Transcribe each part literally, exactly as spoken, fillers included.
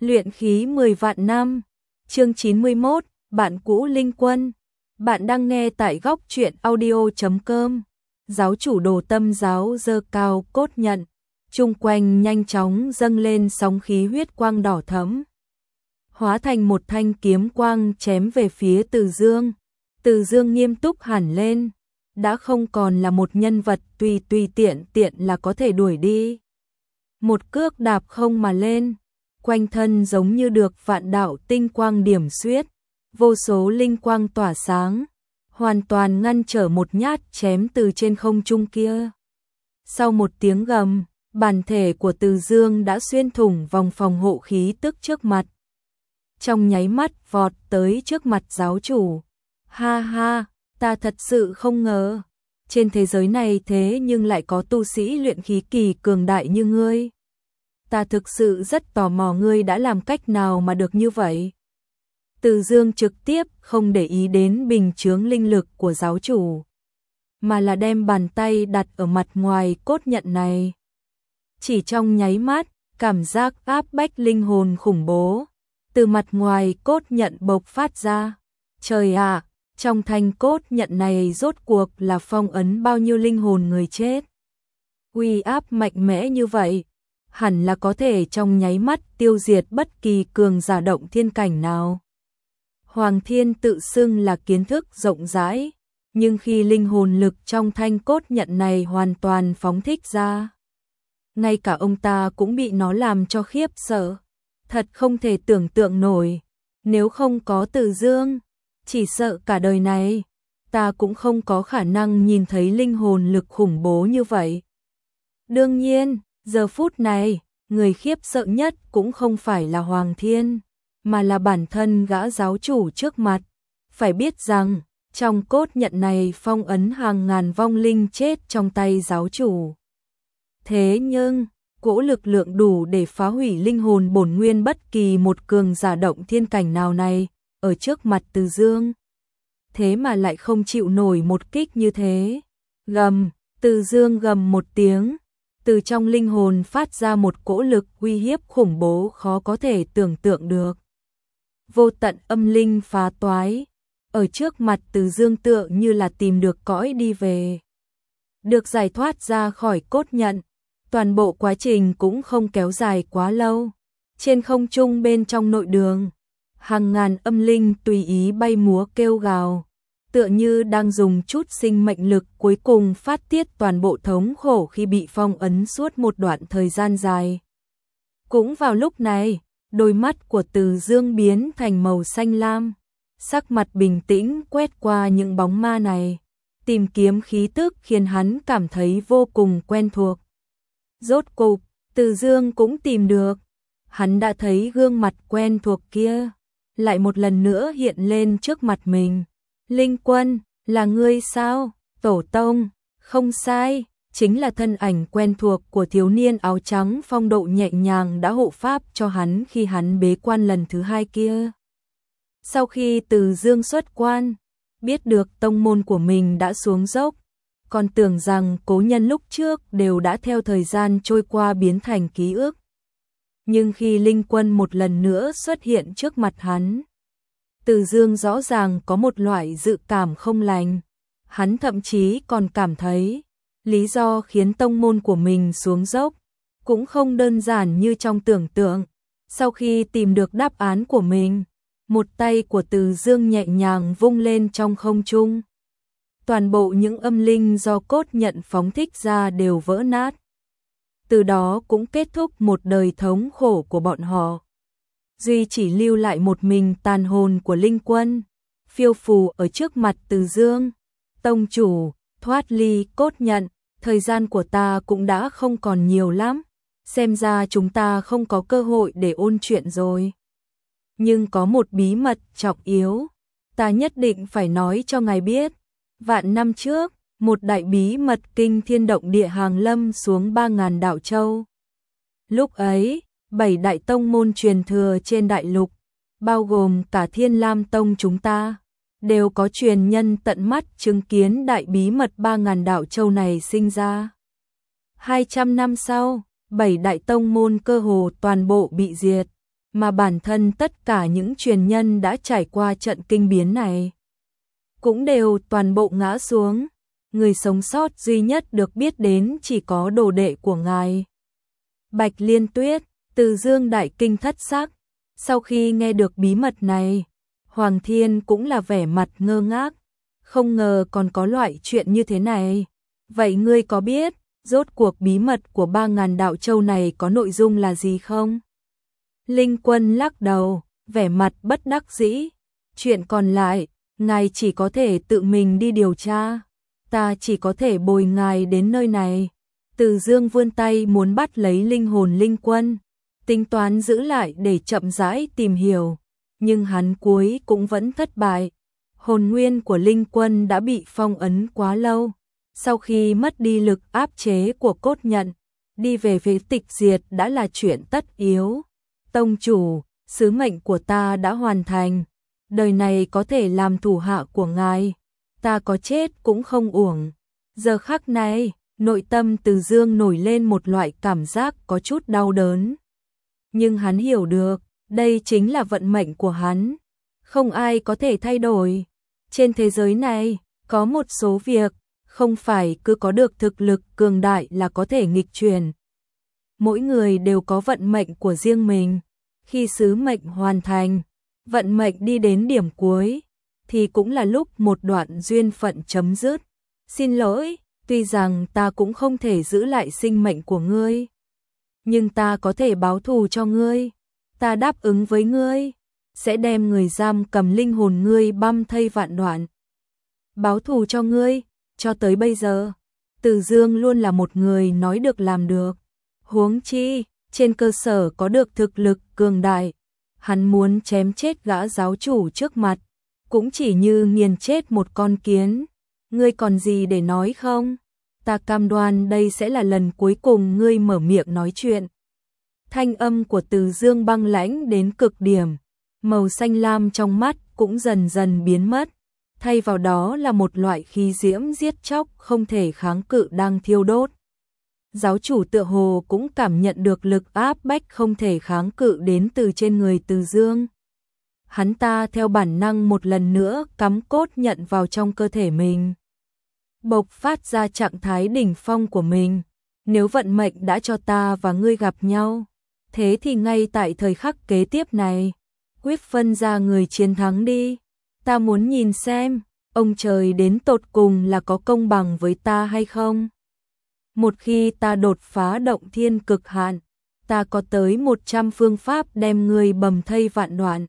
Luyện khí mười vạn năm, chương chín mươi mốt, bạn cũ Linh Quân. Bạn đang nghe tại góc truyện audio chấm com. Giáo chủ Đồ Tâm giáo giơ cao cốt nhận, chung quanh nhanh chóng dâng lên sóng khí huyết quang đỏ thẫm, hóa thành một thanh kiếm quang chém về phía Từ Dương. Từ Dương nghiêm túc hẳn lên, đã không còn là một nhân vật tùy tùy tiện tiện là có thể đuổi đi. Một cước đạp không mà lên, quanh thân giống như được vạn đạo tinh quang điểm xuyết, vô số linh quang tỏa sáng, hoàn toàn ngăn trở một nhát chém từ trên không trung kia. Sau một tiếng gầm, bản thể của Từ Dương đã xuyên thủng vòng phòng hộ khí tức trước mặt, trong nháy mắt vọt tới trước mặt giáo chủ. Ha ha, ta thật sự không ngờ, trên thế giới này thế nhưng lại có tu sĩ luyện khí kỳ cường đại như ngươi. Ta thực sự rất tò mò ngươi đã làm cách nào mà được như vậy. Từ Dương trực tiếp không để ý đến bình chướng linh lực của giáo chủ, mà là đem bàn tay đặt ở mặt ngoài cốt nhận này. Chỉ trong nháy mắt, cảm giác áp bách linh hồn khủng bố từ mặt ngoài cốt nhận bộc phát ra. Trời ạ, trong thanh cốt nhận này rốt cuộc là phong ấn bao nhiêu linh hồn người chết. Uy áp mạnh mẽ như vậy, hẳn là có thể trong nháy mắt tiêu diệt bất kỳ cường giả động thiên cảnh nào. Hoàng Thiên tự xưng là kiến thức rộng rãi, nhưng khi linh hồn lực trong thanh cốt nhận này hoàn toàn phóng thích ra, ngay cả ông ta cũng bị nó làm cho khiếp sợ. Thật không thể tưởng tượng nổi, nếu không có Từ Dương, chỉ sợ cả đời này ta cũng không có khả năng nhìn thấy linh hồn lực khủng bố như vậy. Đương nhiên, giờ phút này, người khiếp sợ nhất cũng không phải là Hoàng Thiên, mà là bản thân gã giáo chủ trước mặt. Phải biết rằng, trong cốt nhận này phong ấn hàng ngàn vong linh chết trong tay giáo chủ. Thế nhưng, cỗ lực lượng đủ để phá hủy linh hồn bổn nguyên bất kỳ một cường giả động thiên cảnh nào này, ở trước mặt Từ Dương. Thế mà lại không chịu nổi một kích như thế. Gầm, Từ Dương gầm một tiếng, từ trong linh hồn phát ra một cỗ lực uy hiếp khủng bố khó có thể tưởng tượng được. Vô tận âm linh phá toái, ở trước mặt Từ Dương tựa như là tìm được cõi đi về. Được giải thoát ra khỏi cốt nhận, toàn bộ quá trình cũng không kéo dài quá lâu. Trên không trung bên trong nội đường, hàng ngàn âm linh tùy ý bay múa kêu gào, tựa như đang dùng chút sinh mệnh lực cuối cùng phát tiết toàn bộ thống khổ khi bị phong ấn suốt một đoạn thời gian dài. Cũng vào lúc này, đôi mắt của Từ Dương biến thành màu xanh lam, sắc mặt bình tĩnh quét qua những bóng ma này, tìm kiếm khí tức khiến hắn cảm thấy vô cùng quen thuộc. Rốt cục, Từ Dương cũng tìm được, hắn đã thấy gương mặt quen thuộc kia lại một lần nữa hiện lên trước mặt mình. Linh Quân, là ngươi sao? Tổ tông, không sai, chính là thân ảnh quen thuộc của thiếu niên áo trắng phong độ nhẹ nhàng đã hộ pháp cho hắn khi hắn bế quan lần thứ hai kia. Sau khi Từ Dương xuất quan, biết được tông môn của mình đã xuống dốc, còn tưởng rằng cố nhân lúc trước đều đã theo thời gian trôi qua biến thành ký ức. Nhưng khi Linh Quân một lần nữa xuất hiện trước mặt hắn, Từ Dương rõ ràng có một loại dự cảm không lành. Hắn thậm chí còn cảm thấy, lý do khiến tông môn của mình xuống dốc cũng không đơn giản như trong tưởng tượng. Sau khi tìm được đáp án của mình, một tay của Từ Dương nhẹ nhàng vung lên trong không trung. Toàn bộ những âm linh do cốt nhận phóng thích ra đều vỡ nát. Từ đó cũng kết thúc một đời thống khổ của bọn họ. Duy chỉ lưu lại một mình tàn hồn của Linh Quân, phiêu phù ở trước mặt Từ Dương. Tông chủ, thoát ly cốt nhận, thời gian của ta cũng đã không còn nhiều lắm, xem ra chúng ta không có cơ hội để ôn chuyện rồi. Nhưng có một bí mật trọng yếu, ta nhất định phải nói cho ngài biết. Vạn năm trước, một đại bí mật kinh thiên động địa hàng lâm xuống ba ngàn đảo châu. Lúc ấy, bảy đại tông môn truyền thừa trên đại lục, bao gồm cả Thiên Lam Tông chúng ta, đều có truyền nhân tận mắt chứng kiến đại bí mật ba ngàn đảo châu này sinh ra. Hai trăm năm sau, bảy đại tông môn cơ hồ toàn bộ bị diệt, mà bản thân tất cả những truyền nhân đã trải qua trận kinh biến này cũng đều toàn bộ ngã xuống. Người sống sót duy nhất được biết đến chỉ có đồ đệ của ngài. Bạch Liên Tuyết, Từ Dương đại kinh thất sắc. Sau khi nghe được bí mật này, Hoàng Thiên cũng là vẻ mặt ngơ ngác, không ngờ còn có loại chuyện như thế này. Vậy ngươi có biết, rốt cuộc bí mật của ba ngàn đạo châu này có nội dung là gì không? Linh Quân lắc đầu, vẻ mặt bất đắc dĩ. Chuyện còn lại, ngài chỉ có thể tự mình đi điều tra. Ta chỉ có thể bồi ngài đến nơi này. Từ Dương vươn tay muốn bắt lấy linh hồn Linh Quân, tính toán giữ lại để chậm rãi tìm hiểu, nhưng hắn cuối cũng vẫn thất bại. Hồn nguyên của Linh Quân đã bị phong ấn quá lâu, sau khi mất đi lực áp chế của cốt nhận, đi về phía tịch diệt đã là chuyện tất yếu. Tông chủ, sứ mệnh của ta đã hoàn thành, đời này có thể làm thủ hạ của ngài, ta có chết cũng không uổng. Giờ khắc này, nội tâm Từ Dương nổi lên một loại cảm giác có chút đau đớn. Nhưng hắn hiểu được, đây chính là vận mệnh của hắn, không ai có thể thay đổi. Trên thế giới này, có một số việc, không phải cứ có được thực lực cường đại là có thể nghịch chuyển. Mỗi người đều có vận mệnh của riêng mình, khi sứ mệnh hoàn thành, vận mệnh đi đến điểm cuối, thì cũng là lúc một đoạn duyên phận chấm dứt. Xin lỗi, tuy rằng ta cũng không thể giữ lại sinh mệnh của ngươi, nhưng ta có thể báo thù cho ngươi. Ta đáp ứng với ngươi, sẽ đem người giam cầm linh hồn ngươi băm thây vạn đoạn. Báo thù cho ngươi, cho tới bây giờ, Từ Dương luôn là một người nói được làm được. Huống chi, trên cơ sở có được thực lực cường đại, hắn muốn chém chết gã giáo chủ trước mặt, cũng chỉ như nghiền chết một con kiến. Ngươi còn gì để nói không? Ta cam đoan đây sẽ là lần cuối cùng ngươi mở miệng nói chuyện. Thanh âm của Từ Dương băng lãnh đến cực điểm, màu xanh lam trong mắt cũng dần dần biến mất, thay vào đó là một loại khí diễm giết chóc không thể kháng cự đang thiêu đốt. Giáo chủ tựa hồ cũng cảm nhận được lực áp bách không thể kháng cự đến từ trên người Từ Dương. Hắn ta theo bản năng một lần nữa cắm cốt nhận vào trong cơ thể mình, bộc phát ra trạng thái đỉnh phong của mình. Nếu vận mệnh đã cho ta và ngươi gặp nhau, thế thì ngay tại thời khắc kế tiếp này, quyết phân ra người chiến thắng đi. Ta muốn nhìn xem, ông trời đến tột cùng là có công bằng với ta hay không. Một khi ta đột phá động thiên cực hạn, ta có tới một trăm phương pháp đem ngươi bầm thây vạn đoạn.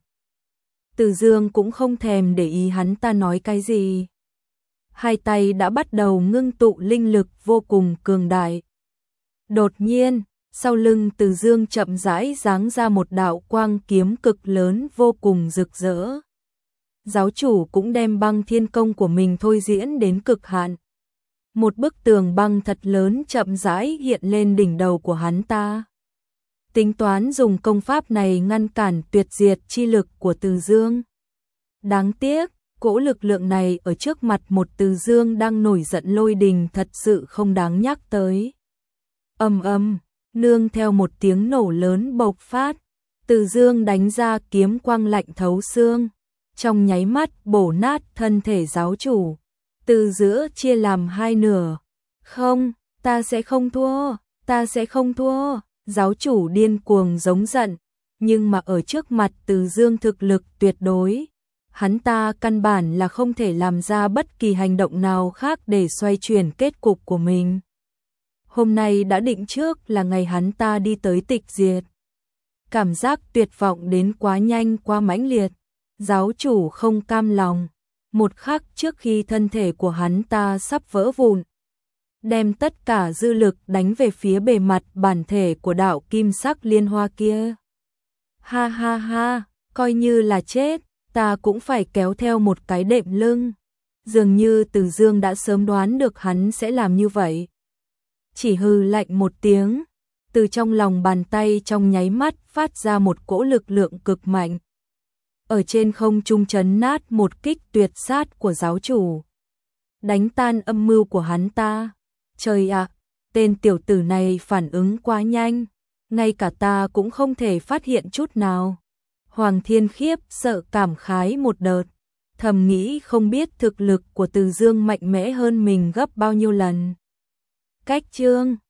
Từ Dương cũng không thèm để ý hắn ta nói cái gì. Hai tay đã bắt đầu ngưng tụ linh lực vô cùng cường đại. Đột nhiên, sau lưng Từ Dương chậm rãi giáng ra một đạo quang kiếm cực lớn vô cùng rực rỡ. Giáo chủ cũng đem băng thiên công của mình thôi diễn đến cực hạn. Một bức tường băng thật lớn chậm rãi hiện lên đỉnh đầu của hắn ta. Tính toán dùng công pháp này ngăn cản tuyệt diệt chi lực của Từ Dương. Đáng tiếc, cỗ lực lượng này ở trước mặt một Từ Dương đang nổi giận lôi đình thật sự không đáng nhắc tới. Ầm ầm, nương theo một tiếng nổ lớn bộc phát, Từ Dương đánh ra kiếm quang lạnh thấu xương, trong nháy mắt bổ nát thân thể giáo chủ, từ giữa chia làm hai nửa. Không, ta sẽ không thua, ta sẽ không thua. Giáo chủ điên cuồng giống giận, nhưng mà ở trước mặt Từ Dương thực lực tuyệt đối, hắn ta căn bản là không thể làm ra bất kỳ hành động nào khác để xoay chuyển kết cục của mình. Hôm nay đã định trước là ngày hắn ta đi tới tịch diệt. Cảm giác tuyệt vọng đến quá nhanh quá mãnh liệt, giáo chủ không cam lòng, một khắc trước khi thân thể của hắn ta sắp vỡ vụn, đem tất cả dư lực đánh về phía bề mặt bản thể của đạo kim sắc liên hoa kia. Ha ha ha, coi như là chết, ta cũng phải kéo theo một cái đệm lưng. Dường như Từ Dương đã sớm đoán được hắn sẽ làm như vậy. Chỉ hừ lạnh một tiếng, từ trong lòng bàn tay trong nháy mắt phát ra một cỗ lực lượng cực mạnh. Ở trên không trung chấn nát một kích tuyệt sát của giáo chủ, đánh tan âm mưu của hắn ta. Trời ạ, tên tiểu tử này phản ứng quá nhanh, ngay cả ta cũng không thể phát hiện chút nào. Hoàng Thiên khiếp sợ cảm khái một đợt, thầm nghĩ không biết thực lực của Từ Dương mạnh mẽ hơn mình gấp bao nhiêu lần. Cách chương